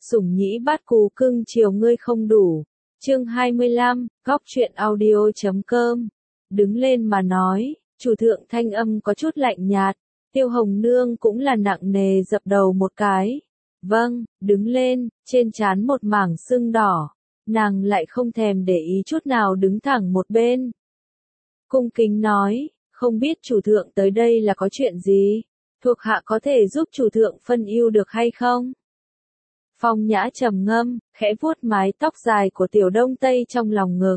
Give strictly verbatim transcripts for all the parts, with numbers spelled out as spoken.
Sủng nhĩ bát cú cưng chiều ngươi không đủ. Chương hai mươi lăm, góc truyện audio chấm com. Đứng lên mà nói, chủ thượng thanh âm có chút lạnh nhạt, Tiêu Hồng Nương cũng là nặng nề dập đầu một cái. Vâng, đứng lên, trên trán một mảng sưng đỏ, nàng lại không thèm để ý chút nào đứng thẳng một bên. Cung kính nói, không biết chủ thượng tới đây là có chuyện gì, thuộc hạ có thể giúp chủ thượng phân ưu được hay không? Phong Nhã trầm ngâm, khẽ vuốt mái tóc dài của Tiểu Đông Tây trong lòng ngực.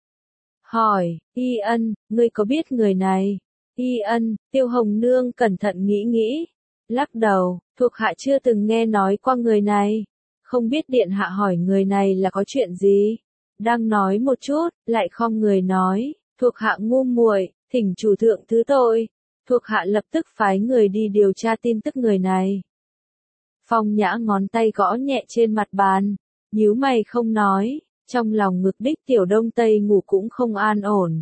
Hỏi, Y Ân, ngươi có biết người này? Y Ân, Tiêu Hồng Nương cẩn thận nghĩ nghĩ, lắc đầu, thuộc hạ chưa từng nghe nói qua người này. Không biết điện hạ hỏi người này là có chuyện gì? Đang nói một chút, lại khom người nói, thuộc hạ ngu muội, thỉnh chủ thượng thứ tội. Thuộc hạ lập tức phái người đi điều tra tin tức người này. Phong Nhã ngón tay gõ nhẹ trên mặt bàn, nhíu mày không nói, trong lòng ngực đích Tiểu Đông Tây ngủ cũng không an ổn.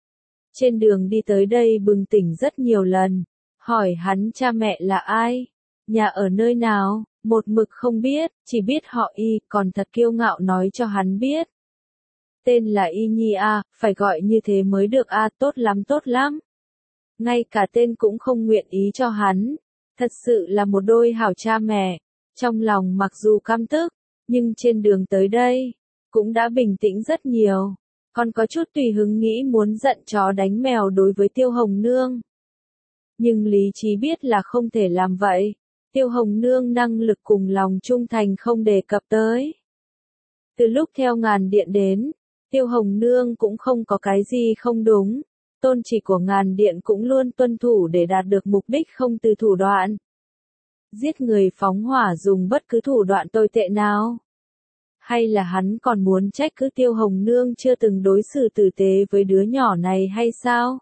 Trên đường đi tới đây bừng tỉnh rất nhiều lần, hỏi hắn cha mẹ là ai, nhà ở nơi nào, một mực không biết, chỉ biết họ Y, còn thật kiêu ngạo nói cho hắn biết. Tên là Y Nhi a, phải gọi như thế mới được a, tốt lắm tốt lắm. Ngay cả tên cũng không nguyện ý cho hắn. Thật sự là một đôi hảo cha mẹ, trong lòng mặc dù căm tức, nhưng trên đường tới đây, cũng đã bình tĩnh rất nhiều, còn có chút tùy hứng nghĩ muốn giận chó đánh mèo đối với Tiêu Hồng Nương. Nhưng lý trí biết là không thể làm vậy, Tiêu Hồng Nương năng lực cùng lòng trung thành không đề cập tới. Từ lúc theo Ngàn Điện đến, Tiêu Hồng Nương cũng không có cái gì không đúng. Tôn chỉ của Ngàn Điện cũng luôn tuân thủ để đạt được mục đích không từ thủ đoạn. Giết người phóng hỏa dùng bất cứ thủ đoạn tồi tệ nào? Hay là hắn còn muốn trách cứ Tiêu Hồng Nương chưa từng đối xử tử tế với đứa nhỏ này hay sao?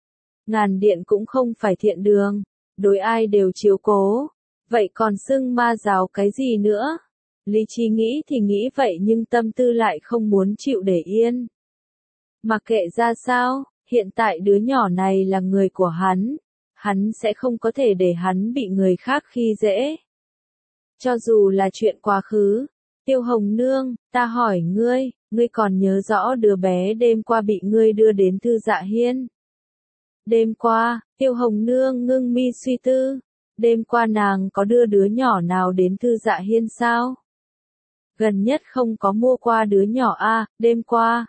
Ngàn Điện cũng không phải thiện đường, đối ai đều chiếu cố, vậy còn xưng ma giáo cái gì nữa? Lý trí nghĩ thì nghĩ vậy nhưng tâm tư lại không muốn chịu để yên. Mặc kệ ra sao, hiện tại đứa nhỏ này là người của hắn, hắn sẽ không có thể để hắn bị người khác khi dễ. Cho dù là chuyện quá khứ, Tiêu Hồng Nương, ta hỏi ngươi, ngươi còn nhớ rõ đứa bé đêm qua bị ngươi đưa đến Thư Dạ Hiên? Đêm qua, Tiêu Hồng Nương ngưng mi suy tư, đêm qua nàng có đưa đứa nhỏ nào đến Thư Dạ Hiên sao? Gần nhất không có mua qua đứa nhỏ a, đêm qua.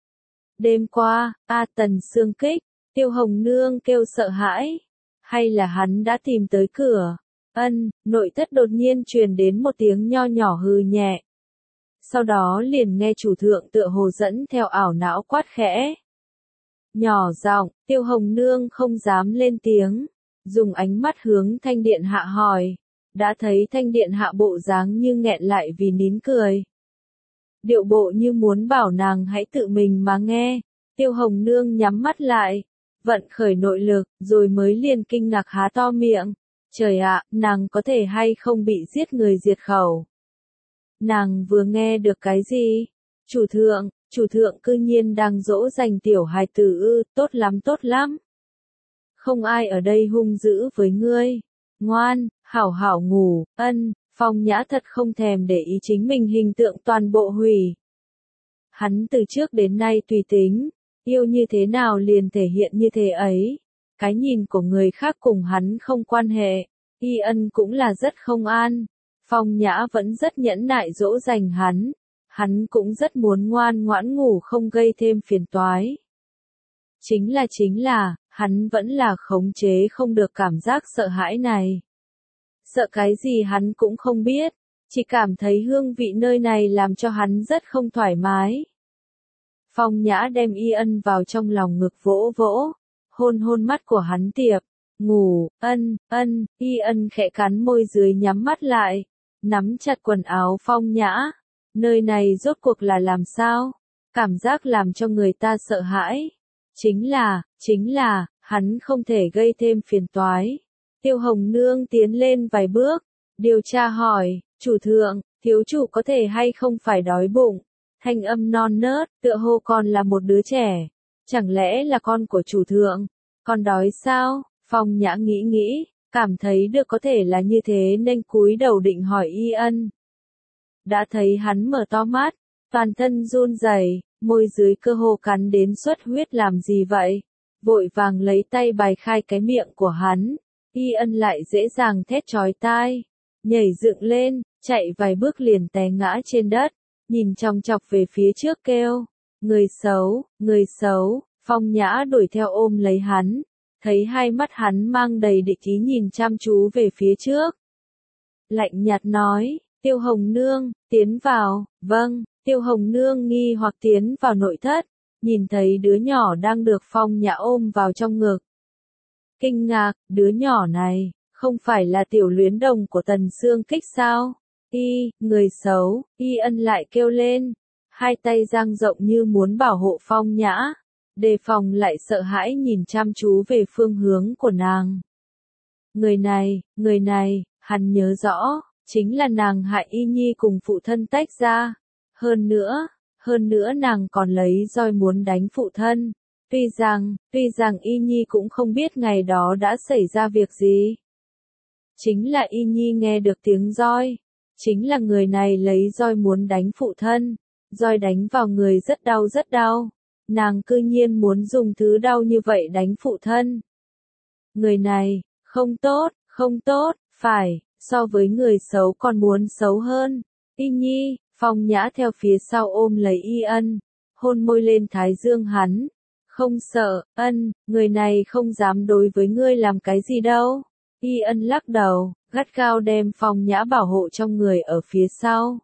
Đêm qua, A Tần xương kích, Tiêu Hồng Nương kêu sợ hãi. Hay là hắn đã tìm tới cửa? Ân, nội thất đột nhiên truyền đến một tiếng nho nhỏ hừ nhẹ. Sau đó liền nghe chủ thượng tựa hồ dẫn theo ảo não quát khẽ. Nhỏ giọng, Tiêu Hồng Nương không dám lên tiếng, dùng ánh mắt hướng Thanh Điện Hạ hỏi. Đã thấy Thanh Điện Hạ bộ dáng như nghẹn lại vì nín cười. Điệu bộ như muốn bảo nàng hãy tự mình mà nghe, Tiêu Hồng Nương nhắm mắt lại, vận khởi nội lực, rồi mới liền kinh ngạc há to miệng. Trời ạ, nàng có thể hay không bị giết người diệt khẩu? Nàng vừa nghe được cái gì? Chủ thượng, chủ thượng cư nhiên đang dỗ dành tiểu hài tử ư, tốt lắm tốt lắm. Không ai ở đây hung dữ với ngươi. Ngoan, hảo hảo ngủ, ân. Phong Nhã thật không thèm để ý chính mình hình tượng toàn bộ hủy. Hắn từ trước đến nay tùy tính, yêu như thế nào liền thể hiện như thế ấy. Cái nhìn của người khác cùng hắn không quan hệ, Y Ân cũng là rất không an. Phong Nhã vẫn rất nhẫn nại dỗ dành hắn, hắn cũng rất muốn ngoan ngoãn ngủ không gây thêm phiền toái. Chính là chính là, hắn vẫn là khống chế không được cảm giác sợ hãi này. Sợ cái gì hắn cũng không biết, chỉ cảm thấy hương vị nơi này làm cho hắn rất không thoải mái. Phong Nhã đem Y Ân vào trong lòng ngực vỗ vỗ, hôn hôn mắt của hắn tiệp, ngủ, ân, ân, Y Ân khẽ cắn môi dưới nhắm mắt lại, nắm chặt quần áo Phong Nhã, nơi này rốt cuộc là làm sao, cảm giác làm cho người ta sợ hãi, chính là, chính là, hắn không thể gây thêm phiền toái. Tiêu Hồng Nương tiến lên vài bước, điều tra hỏi, chủ thượng, thiếu chủ có thể hay không phải đói bụng, thanh âm non nớt, tựa hồ còn là một đứa trẻ, chẳng lẽ là con của chủ thượng, còn đói sao? Phong Nhã nghĩ nghĩ, cảm thấy được có thể là như thế nên cúi đầu định hỏi Y Ân. đã thấy hắn mở to mắt, toàn thân run rẩy, môi dưới cơ hồ cắn đến xuất huyết làm gì vậy? Vội vàng lấy tay bài khai cái miệng của hắn, Y Ân lại dễ dàng thét chói tai, nhảy dựng lên, chạy vài bước liền té ngã trên đất, nhìn chòng chọc về phía trước kêu, người xấu, người xấu, Phong Nhã đuổi theo ôm lấy hắn, thấy hai mắt hắn mang đầy địch ý nhìn chăm chú về phía trước. Lạnh nhạt nói, Tiêu Hồng Nương, tiến vào, vâng, Tiêu Hồng Nương nghi hoặc tiến vào nội thất, nhìn thấy đứa nhỏ đang được Phong Nhã ôm vào trong ngực. Kinh ngạc, đứa nhỏ này, không phải là tiểu luyến đồng của Tần Xương Kích sao? Y, người xấu, Y Ân lại kêu lên, hai tay dang rộng như muốn bảo hộ Phong Nhã, đề phòng lại sợ hãi nhìn chăm chú về phương hướng của nàng. Người này, người này, hắn nhớ rõ, chính là nàng hại Y Nhi cùng phụ thân tách ra. Hơn nữa, hơn nữa nàng còn lấy roi muốn đánh phụ thân. Tuy rằng, tuy rằng Y Nhi cũng không biết ngày đó đã xảy ra việc gì. Chính là Y Nhi nghe được tiếng roi. Chính là người này lấy roi muốn đánh phụ thân. Roi đánh vào người rất đau rất đau. Nàng cư nhiên muốn dùng thứ đau như vậy đánh phụ thân. Người này, không tốt, không tốt, phải, so với người xấu còn muốn xấu hơn. Y Nhi, Phong Nhã theo phía sau ôm lấy Y Ân, hôn môi lên thái dương hắn. Không sợ, Ân, người này không dám đối với ngươi làm cái gì đâu. Y Ân lắc đầu, gắt gao đem Phong Nhã bảo hộ trong người ở phía sau.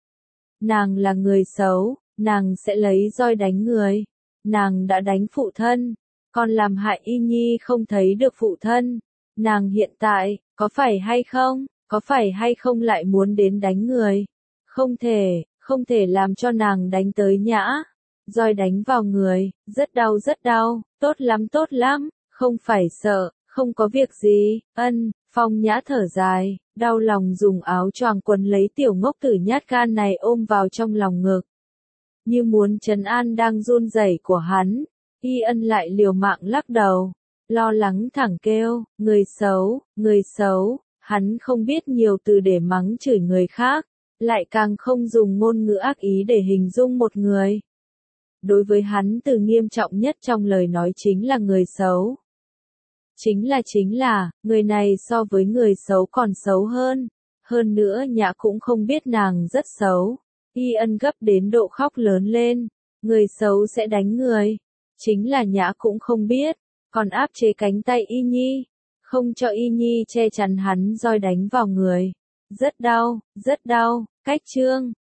Nàng là người xấu, nàng sẽ lấy roi đánh người. Nàng đã đánh phụ thân, còn làm hại Y Nhi không thấy được phụ thân. Nàng hiện tại, có phải hay không, có phải hay không lại muốn đến đánh người? Không thể, không thể làm cho nàng đánh tới Nhã. Roi đánh vào người, rất đau rất đau, tốt lắm tốt lắm, không phải sợ, không có việc gì. Ân, Phong Nhã thở dài, đau lòng dùng áo choàng quấn lấy tiểu ngốc tử nhát gan này ôm vào trong lòng ngực. Như muốn trấn an đang run rẩy của hắn, Y Ân lại liều mạng lắc đầu, lo lắng thẳng kêu, người xấu, người xấu, hắn không biết nhiều từ để mắng chửi người khác, lại càng không dùng ngôn ngữ ác ý để hình dung một người. Đối với hắn từ nghiêm trọng nhất trong lời nói chính là người xấu. Chính là chính là, người này so với người xấu còn xấu hơn. Hơn nữa Nhã cũng không biết nàng rất xấu. Y Ân gấp đến độ khóc lớn lên. Người xấu sẽ đánh người. Chính là Nhã cũng không biết. Còn áp chế cánh tay Y Nhi. Không cho Y Nhi che chắn hắn roi đánh vào người. Rất đau, rất đau. Cách chương.